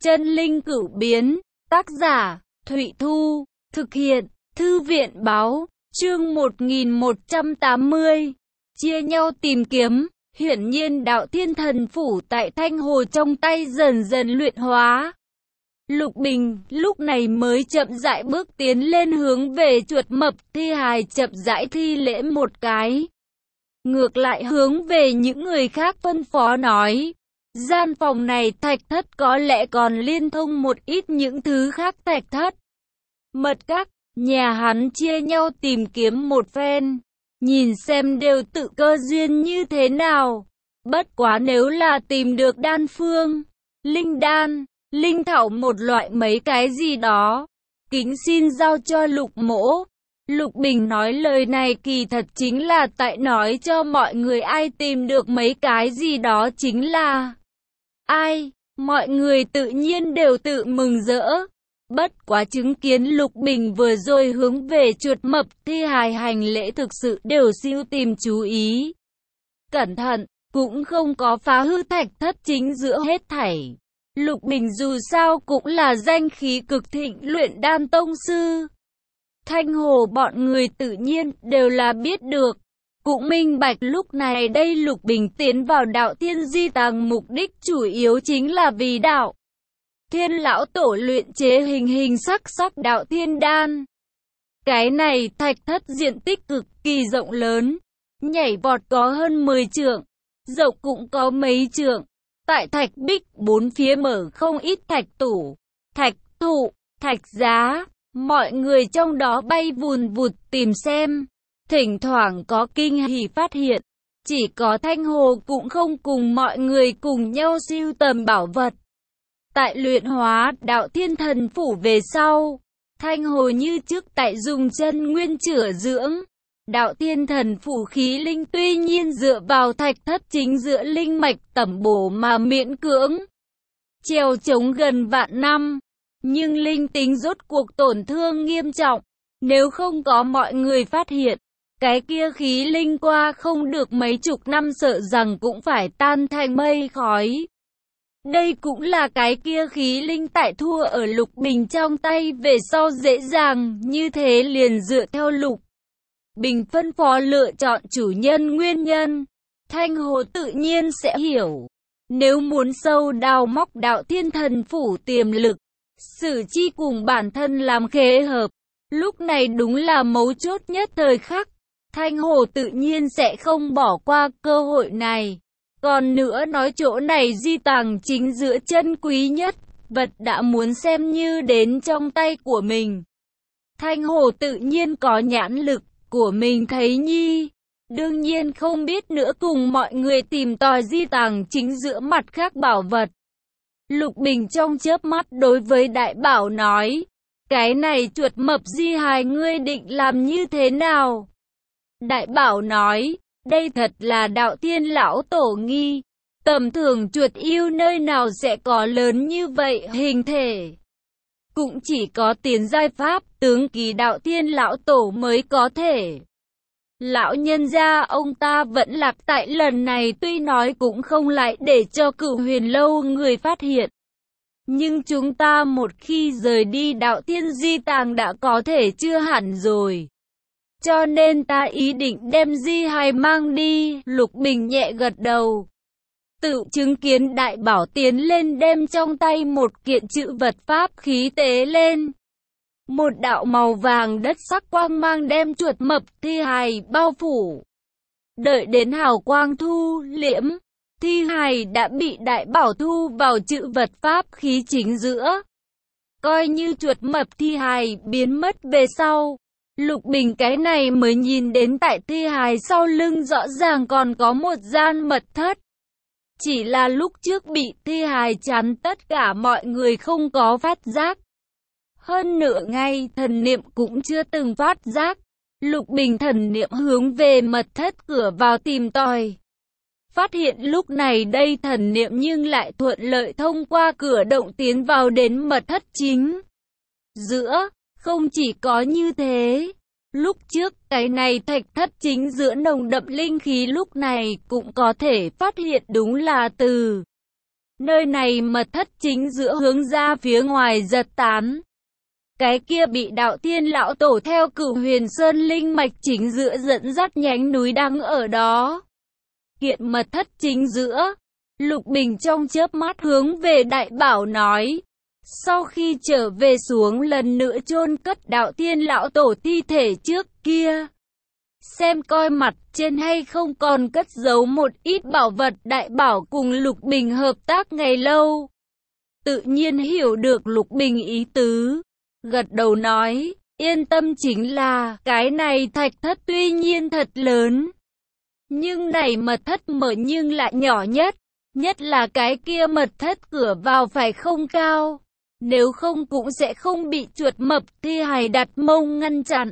Chân linh cửu biến, tác giả, Thụy Thu, thực hiện, Thư viện báo, chương 1180, chia nhau tìm kiếm, hiển nhiên đạo thiên thần phủ tại Thanh Hồ trong tay dần dần luyện hóa. Lục Bình lúc này mới chậm rãi bước tiến lên hướng về chuột mập thi hài, chậm rãi thi lễ một cái. Ngược lại hướng về những người khác phân phó nói, gian phòng này thạch thất có lẽ còn liên thông một ít những thứ khác thạch thất. Mật các, nhà hắn chia nhau tìm kiếm một phen, nhìn xem đều tự cơ duyên như thế nào. Bất quá nếu là tìm được đan phương, linh đan, linh thảo một loại mấy cái gì đó, kính xin giao cho Lục mỗ. Lục Bình nói lời này kỳ thật chính là tại nói cho mọi người ai tìm được mấy cái gì đó chính là ai, mọi người tự nhiên đều tự mừng rỡ. Bất quá chứng kiến Lục Bình vừa rồi hướng về chuột mập thi hài hành lễ thực sự đều siêu tìm chú ý. Cẩn thận, cũng không có phá hư thạch thất chính giữa hết thảy. Lục Bình dù sao cũng là danh khí cực thịnh luyện đan tông sư. Thanh Hồ bọn người tự nhiên đều là biết được. Cũng minh bạch lúc này đây Lục Bình tiến vào đạo thiên di tàng mục đích chủ yếu chính là vì đạo thiên lão tổ luyện chế hình hình sắc sắc đạo thiên đan. Cái này thạch thất diện tích cực kỳ rộng lớn, nhảy vọt có hơn 10 trượng, rộng cũng có mấy trượng. Tại thạch bích bốn phía mở không ít thạch tủ, thạch thụ, thạch giá, mọi người trong đó bay vùn vụt tìm xem. Thỉnh thoảng có kinh hỉ phát hiện, chỉ có Thanh Hồ cũng không cùng mọi người cùng nhau sưu tầm bảo vật. Tại luyện hóa đạo thiên thần phủ về sau, Thanh Hồ như trước tại dùng chân nguyên chữa dưỡng. Đạo thiên thần phủ khí linh tuy nhiên dựa vào thạch thất chính giữa linh mạch tẩm bổ mà miễn cưỡng trèo chống gần vạn năm, nhưng linh tính rốt cuộc tổn thương nghiêm trọng. Nếu không có mọi người phát hiện, cái kia khí linh qua không được mấy chục năm sợ rằng cũng phải tan thành mây khói. Đây cũng là cái kia khí linh tại thua ở Lục Bình trong tay về sau dễ dàng như thế liền dựa theo Lục Bình phân phó lựa chọn chủ nhân nguyên nhân. Thanh Hồ tự nhiên sẽ hiểu, nếu muốn sâu đào móc đạo thiên thần phủ tiềm lực, sử chi cùng bản thân làm khế hợp, lúc này đúng là mấu chốt nhất thời khắc. Thanh Hồ tự nhiên sẽ không bỏ qua cơ hội này. Còn nữa nói chỗ này di tàng chính giữa chân quý nhất, vật đã muốn xem như đến trong tay của mình. Thanh Hồ tự nhiên có nhãn lực của mình thấy nhi. Đương nhiên không biết nữa cùng mọi người tìm tòi di tàng chính giữa mặt khác bảo vật. Lục Bình trong chớp mắt đối với Đại Bảo nói, cái này chuột mập di hài ngươi định làm như thế nào? Đại Bảo nói, đây thật là đạo thiên lão tổ nghi. Tầm thường chuột yêu nơi nào sẽ có lớn như vậy hình thể. Cũng chỉ có tiến giai pháp tướng kỳ đạo thiên lão tổ mới có thể. Lão nhân gia ông ta vẫn lạc tại lần này tuy nói cũng không lại để cho Cửu Huyền Lâu người phát hiện. Nhưng chúng ta một khi rời đi đạo thiên di tàng đã có thể chưa hẳn rồi. Cho nên ta ý định đem di hài mang đi. Lục Bình nhẹ gật đầu. Tự chứng kiến Đại Bảo tiến lên đem trong tay một kiện chữ vật pháp khí tế lên. Một đạo màu vàng đất sắc quang mang đem chuột mập thi hài bao phủ. Đợi đến hào quang thu liễm, thi hài đã bị Đại Bảo thu vào chữ vật pháp khí chính giữa. Coi như chuột mập thi hài biến mất về sau, Lục Bình cái này mới nhìn đến tại thi hài sau lưng rõ ràng còn có một gian mật thất. Chỉ là lúc trước bị thi hài chắn tất cả mọi người không có phát giác. Hơn nửa ngày thần niệm cũng chưa từng phát giác. Lục Bình thần niệm hướng về mật thất cửa vào tìm tòi. Phát hiện lúc này đây thần niệm nhưng lại thuận lợi thông qua cửa động tiến vào đến mật thất chính giữa. Không chỉ có như thế, lúc trước cái này thạch thất chính giữa nồng đậm linh khí lúc này cũng có thể phát hiện đúng là từ Nơi này mật thất chính giữa hướng ra phía ngoài giật tán. Cái kia bị đạo thiên lão tổ theo Cửu Huyền Sơn linh mạch chính giữa dẫn dắt nhánh núi đang ở đó. Hiện mật thất chính giữa, Lục Bình trong chớp mắt hướng về Đại Bảo nói. Sau khi trở về xuống lần nữa chôn cất đạo thiên lão tổ thi thể trước kia. Xem coi mặt trên hay không còn cất giấu một ít bảo vật. Đại Bảo cùng Lục Bình hợp tác ngày lâu. Tự nhiên hiểu được Lục Bình ý tứ. Gật đầu nói, yên tâm, chính là, cái này thạch thất tuy nhiên thật lớn. Nhưng này mật thất mở nhưng lại nhỏ nhất. Nhất là cái kia mật thất cửa vào phải không cao. Nếu không cũng sẽ không bị chuột mập thi hài đặt mông ngăn chặn.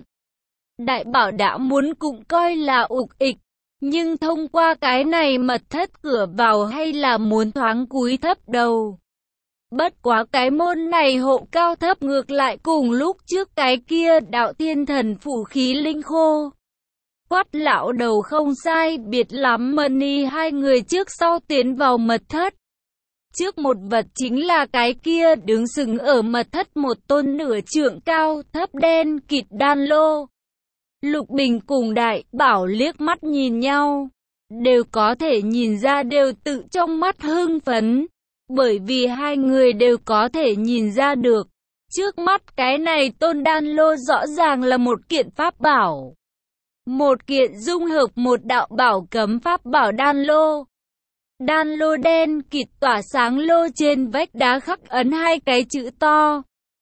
Đại Bảo đã muốn cũng coi là ục ịch. Nhưng thông qua cái này mật thất cửa vào hay là muốn thoáng cúi thấp đầu. Bất quá cái môn này hộ cao thấp ngược lại cùng lúc trước cái kia đạo thiên thần phủ khí linh khô. Quát lão đầu không sai biệt lắm. Mani hai người trước sau tiến vào mật thất. Trước một vật chính là cái kia đứng sừng ở mật thất một tôn nửa trượng cao thấp đen kịt đan lô. Lục Bình cùng Đại Bảo liếc mắt nhìn nhau. Đều có thể nhìn ra đều tự trong mắt hưng phấn. Bởi vì hai người đều có thể nhìn ra được. Trước mắt cái này tôn đan lô rõ ràng là một kiện pháp bảo. Một kiện dung hợp một đạo bảo cấm pháp bảo đan lô. Đan lô đen kịt tỏa sáng, lô trên vách đá khắc ấn hai cái chữ to.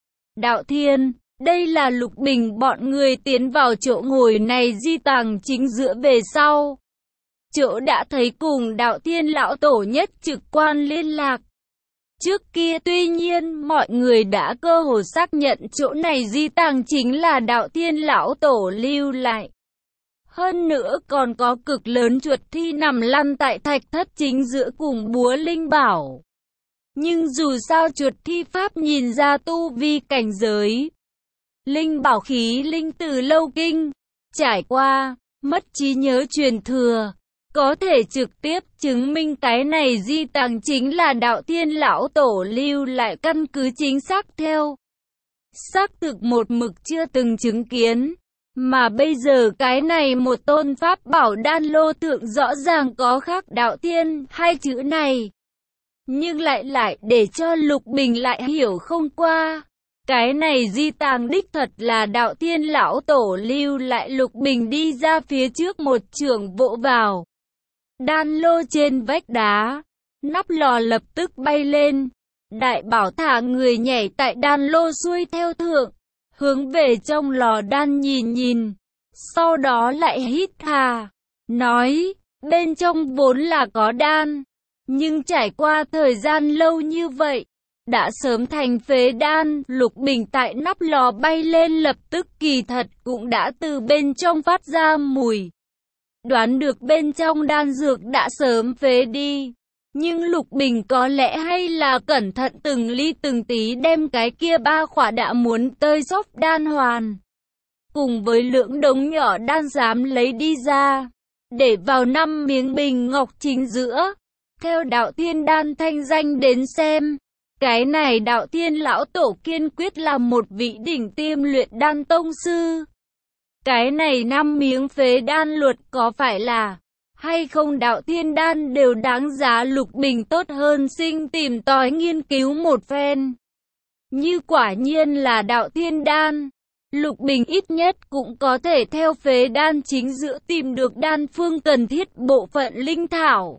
Đạo Thiên. Đây là Lục Bình bọn người tiến vào chỗ ngồi này di tàng chính giữa về sau. Chỗ đã thấy cùng đạo thiên lão tổ nhất trực quan liên lạc. Trước kia tuy nhiên mọi người đã cơ hồ xác nhận chỗ này di tàng chính là đạo thiên lão tổ lưu lại. Hơn nữa còn có cực lớn chuột thi nằm lăn tại thạch thất chính giữa cùng búa linh bảo. Nhưng dù sao chuột thi pháp nhìn ra tu vi cảnh giới. Linh bảo khí linh từ lâu kinh, trải qua, mất trí nhớ truyền thừa. Có thể trực tiếp chứng minh cái này di tàng chính là đạo thiên lão tổ lưu lại, căn cứ chính xác theo. Xác thực một mực chưa từng chứng kiến. Mà bây giờ cái này một tôn pháp bảo đan lô thượng rõ ràng có khắc đạo thiên hai chữ này. Nhưng lại để cho Lục Bình lại hiểu không qua. Cái này di tàng đích thật là đạo thiên lão tổ lưu lại. Lục Bình đi ra phía trước một chưởng vỗ vào. Đan lô trên vách đá. Nắp lò lập tức bay lên. Đại Bảo thả người nhảy tại đan lô xuôi theo thượng. Hướng về trong lò đan nhìn. Sau đó lại hít hà. Nói, bên trong vốn là có đan. Nhưng trải qua thời gian lâu như vậy. Đã sớm thành phế đan. Lục Bình tại nắp lò bay lên lập tức kỳ thật cũng đã từ bên trong phát ra mùi. Đoán được bên trong đan dược đã sớm phế đi. Nhưng Lục Bình có lẽ hay là cẩn thận từng ly từng tí đem cái kia ba khỏa đã muốn tơi xốp đan hoàn. Cùng với lượng đống nhỏ đan dám lấy đi ra. Để vào 5 miếng bình ngọc chính giữa. Theo đạo thiên đan thanh danh đến xem. Cái này đạo thiên lão tổ kiên quyết là một vị đỉnh tiêm luyện đan tông sư. Cái này 5 miếng phế đan luật có phải là hay không đạo thiên đan đều đáng giá Lục Bình tốt hơn sinh tìm tòi nghiên cứu một phen. Như quả nhiên là đạo thiên đan, Lục Bình ít nhất cũng có thể theo phế đan chính giữa tìm được đan phương cần thiết bộ phận linh thảo.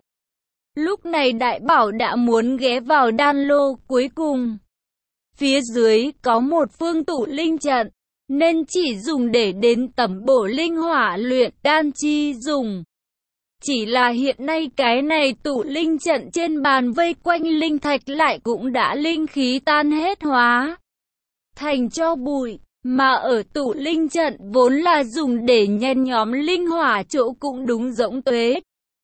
Lúc này Đại Bảo đã muốn ghé vào đan lô cuối cùng. Phía dưới có một phương tụ linh trận, nên chỉ dùng để đến tẩm bổ linh hỏa luyện đan chi dùng. Chỉ là hiện nay cái này tụ linh trận trên bàn vây quanh linh thạch lại cũng đã linh khí tan hết hóa thành tro bụi, mà ở tụ linh trận vốn là dùng để nhen nhóm linh hỏa chỗ cũng đúng giống tuế.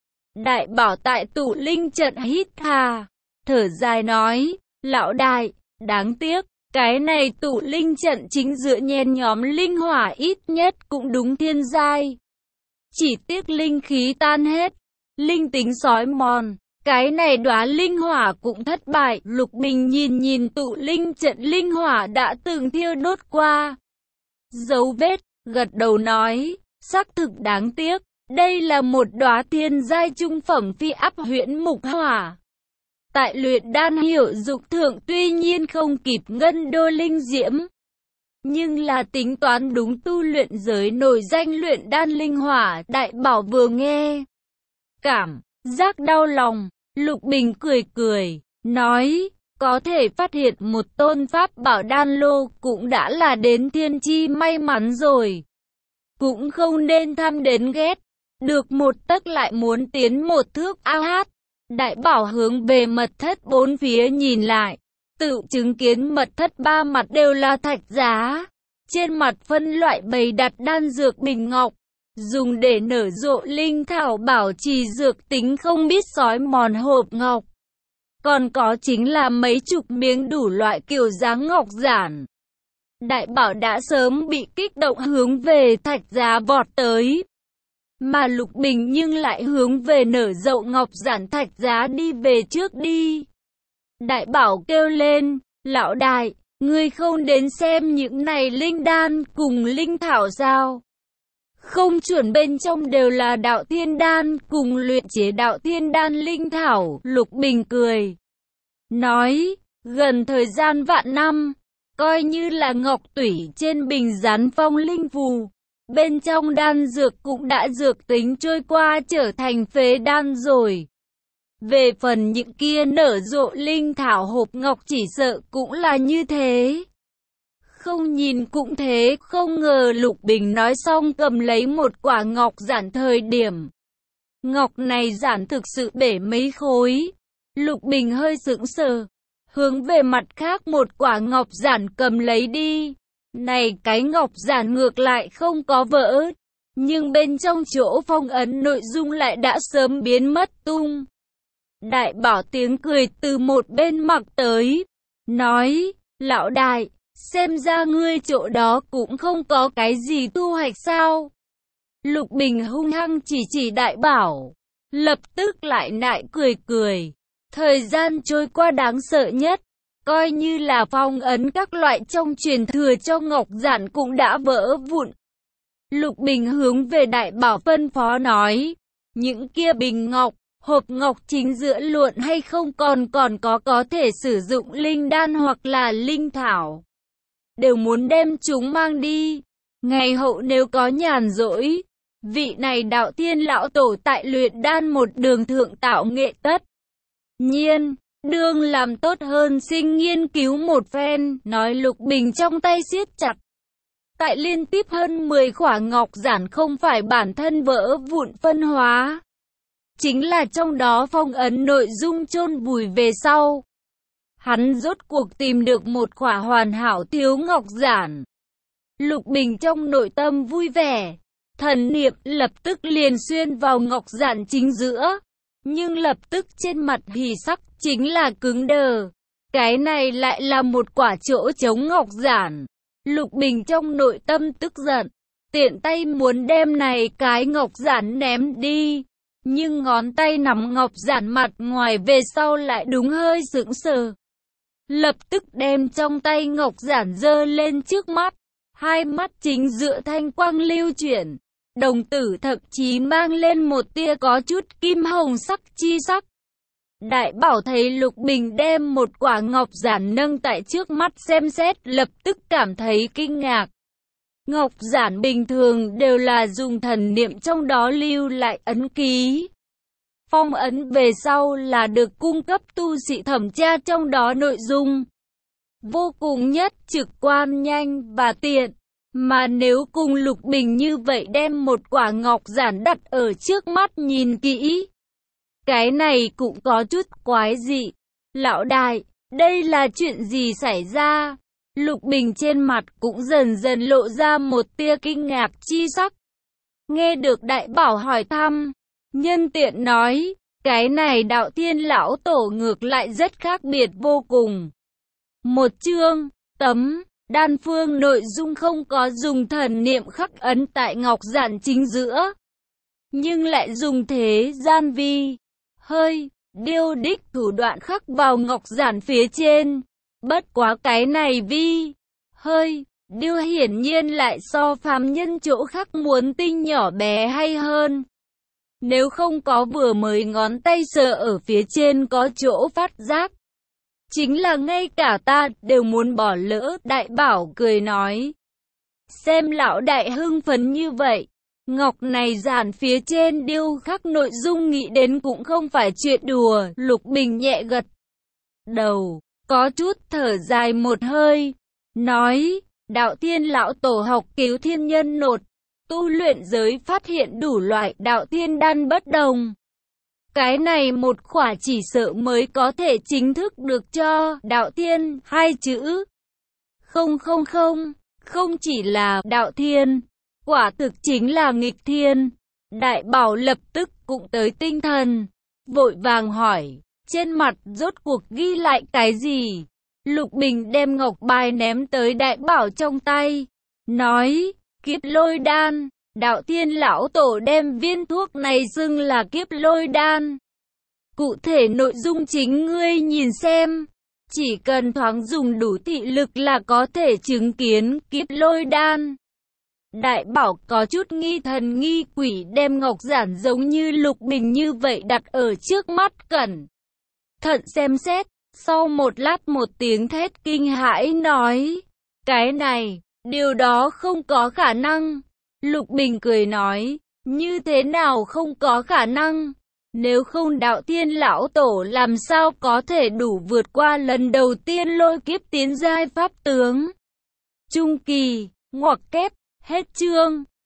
Đại Bảo tại tụ linh trận hít hà, thở dài nói, lão đại, đáng tiếc, cái này tụ linh trận chính giữa nhen nhóm linh hỏa ít nhất cũng đúng thiên giai. Chỉ tiếc linh khí tan hết, linh tính sói mòn, Cái này đóa linh hỏa cũng thất bại. Lục Bình nhìn tụ linh trận linh hỏa đã từng thiêu đốt qua dấu vết, gật đầu nói, xác thực đáng tiếc. Đây là một đóa thiên giai trung phẩm phi áp huyễn mục hỏa. Tại luyện đan hiệu dụng thượng tuy nhiên không kịp ngân đô linh diễm, nhưng là tính toán đúng tu luyện giới nổi danh luyện đan linh hỏa. Đại Bảo vừa nghe, cảm giác đau lòng. Lục Bình cười, nói, có thể phát hiện một tôn pháp bảo đan lô cũng đã là đến thiên chi may mắn rồi. Cũng không nên tham đến ghét, được một tấc lại muốn tiến một thước a hát. Đại Bảo hướng về mật thất bốn phía nhìn lại, tự chứng kiến mật thất ba mặt đều là thạch giá. Trên mặt phân loại bày đặt đan dược bình ngọc, dùng để nở rộ linh thảo bảo trì dược tính không biết xói mòn hộp ngọc. Còn có chính là mấy chục miếng đủ loại kiểu dáng ngọc giản. Đại Bảo đã sớm bị kích động hướng về thạch giá vọt tới. Mà Lục Bình nhưng lại hướng về nở rộ ngọc giản thạch giá đi về trước đi. Đại Bảo kêu lên, lão đại, ngươi không đến xem những này linh đan cùng linh thảo sao? Không chuẩn bên trong đều là đạo thiên đan cùng luyện chế đạo thiên đan linh thảo. Lục Bình cười, nói, gần thời gian vạn năm, coi như là ngọc tủy trên bình dán phong linh phù. Bên trong đan dược cũng đã dược tính trôi qua trở thành phế đan rồi. Về phần những kia nở rộ linh thảo hộp ngọc chỉ sợ cũng là như thế. Không nhìn cũng thế. Không ngờ Lục Bình nói xong cầm lấy một quả ngọc giản thời điểm, ngọc này giản thực sự bể mấy khối. Lục Bình hơi sững sờ, hướng về mặt khác một quả ngọc giản cầm lấy đi. Này cái ngọc giản ngược lại không có vỡ, nhưng bên trong chỗ phong ấn nội dung lại đã sớm biến mất tung. Đại Bảo tiếng cười từ một bên mặc tới, nói, lão đại, xem ra ngươi chỗ đó cũng không có cái gì thu hoạch sao? Lục Bình hung hăng chỉ Đại Bảo, lập tức lại nại cười. Thời gian trôi qua đáng sợ nhất, coi như là phong ấn các loại trong truyền thừa cho ngọc giản cũng đã vỡ vụn. Lục Bình hướng về Đại Bảo phân phó nói, những kia bình ngọc, hộp ngọc chính giữa luận hay không còn có thể sử dụng linh đan hoặc là linh thảo, đều muốn đem chúng mang đi. Ngày hậu nếu có nhàn rỗi, vị này đạo thiên lão tổ tại luyện đan một đường thượng tạo nghệ tất nhiên đương làm tốt hơn sinh nghiên cứu một phen. Nói Lục Bình trong tay siết chặt, tại liên tiếp hơn 10 khỏa ngọc giản không phải bản thân vỡ vụn phân hóa, chính là trong đó phong ấn nội dung chôn vùi về sau. Hắn rốt cuộc tìm được một khỏa hoàn hảo thiếu ngọc giản. Lục Bình trong nội tâm vui vẻ, thần niệm lập tức liền xuyên vào ngọc giản chính giữa, nhưng lập tức trên mặt hỉ sắc chính là cứng đờ. Cái này lại là một quả chỗ trống ngọc giản. Lục Bình trong nội tâm tức giận, tiện tay muốn đem này cái ngọc giản ném đi, nhưng ngón tay nắm ngọc giản mặt ngoài về sau lại đúng hơi sững sờ. Lập tức đem trong tay ngọc giản giơ lên trước mắt, hai mắt chính giữa thanh quang lưu chuyển, đồng tử thậm chí mang lên một tia có chút kim hồng sắc chi sắc. Đại Bảo thấy Lục Bình đem một quả ngọc giản nâng tại trước mắt xem xét, lập tức cảm thấy kinh ngạc. Ngọc giản bình thường đều là dùng thần niệm trong đó lưu lại ấn ký, phong ấn về sau là được cung cấp tu sĩ thẩm tra trong đó nội dung. Vô cùng nhất trực quan, nhanh và tiện. Mà nếu cùng Lục Bình như vậy đem một quả ngọc giản đặt ở trước mắt nhìn kỹ, cái này cũng có chút quái dị. Lão đại, đây là chuyện gì xảy ra? Lục Bình trên mặt cũng dần dần lộ ra một tia kinh ngạc chi sắc. Nghe được Đại Bảo hỏi thăm, nhân tiện nói, cái này đạo thiên lão tổ ngược lại rất khác biệt vô cùng. Một chương, tấm, đan phương nội dung không có dùng thần niệm khắc ấn tại ngọc giản chính giữa, nhưng lại dùng thế gian vi hơi Điêu đích thủ đoạn khắc vào ngọc giản phía trên. Bất quá cái này vi hơi, điêu hiển nhiên lại so phàm nhân chỗ khác muốn tinh nhỏ bé hay hơn. Nếu không có vừa mới ngón tay sờ ở phía trên có chỗ phát giác, chính là ngay cả ta đều muốn bỏ lỡ. Đại bảo cười nói. Xem lão đại hưng phấn như vậy, ngọc này giản phía trên điêu khắc nội dung nghĩ đến cũng không phải chuyện đùa. Lục Bình nhẹ gật đầu, có chút thở dài một hơi, nói, đạo thiên lão tổ học cứu thiên nhân nột, tu luyện giới phát hiện đủ loại đạo thiên đan bất đồng. Cái này một khỏa chỉ sợ mới có thể chính thức được cho đạo thiên hai chữ. Không chỉ là đạo thiên, quả thực chính là nghịch thiên. Đại bảo lập tức cũng tới tinh thần, vội vàng hỏi, trên mặt rốt cuộc ghi lại cái gì? Lục Bình đem ngọc bài ném tới đại bảo trong tay, nói, kiếp lôi đan. Đạo thiên lão tổ đem viên thuốc này xưng là kiếp lôi đan. Cụ thể nội dung chính ngươi nhìn xem. Chỉ cần thoáng dùng đủ thị lực là có thể chứng kiến kiếp lôi đan. Đại bảo có chút nghi thần nghi quỷ đem ngọc giản giống như Lục Bình như vậy đặt ở trước mắt cẩn thận xem xét. Sau một lát một tiếng thét kinh hãi nói, cái này, điều đó không có khả năng. Lục Bình cười nói, như thế nào không có khả năng? Nếu không đạo thiên lão tổ làm sao có thể đủ vượt qua lần đầu tiên lôi kiếp tiến giai pháp tướng. Trung kỳ, ngoặc kép, hết chương.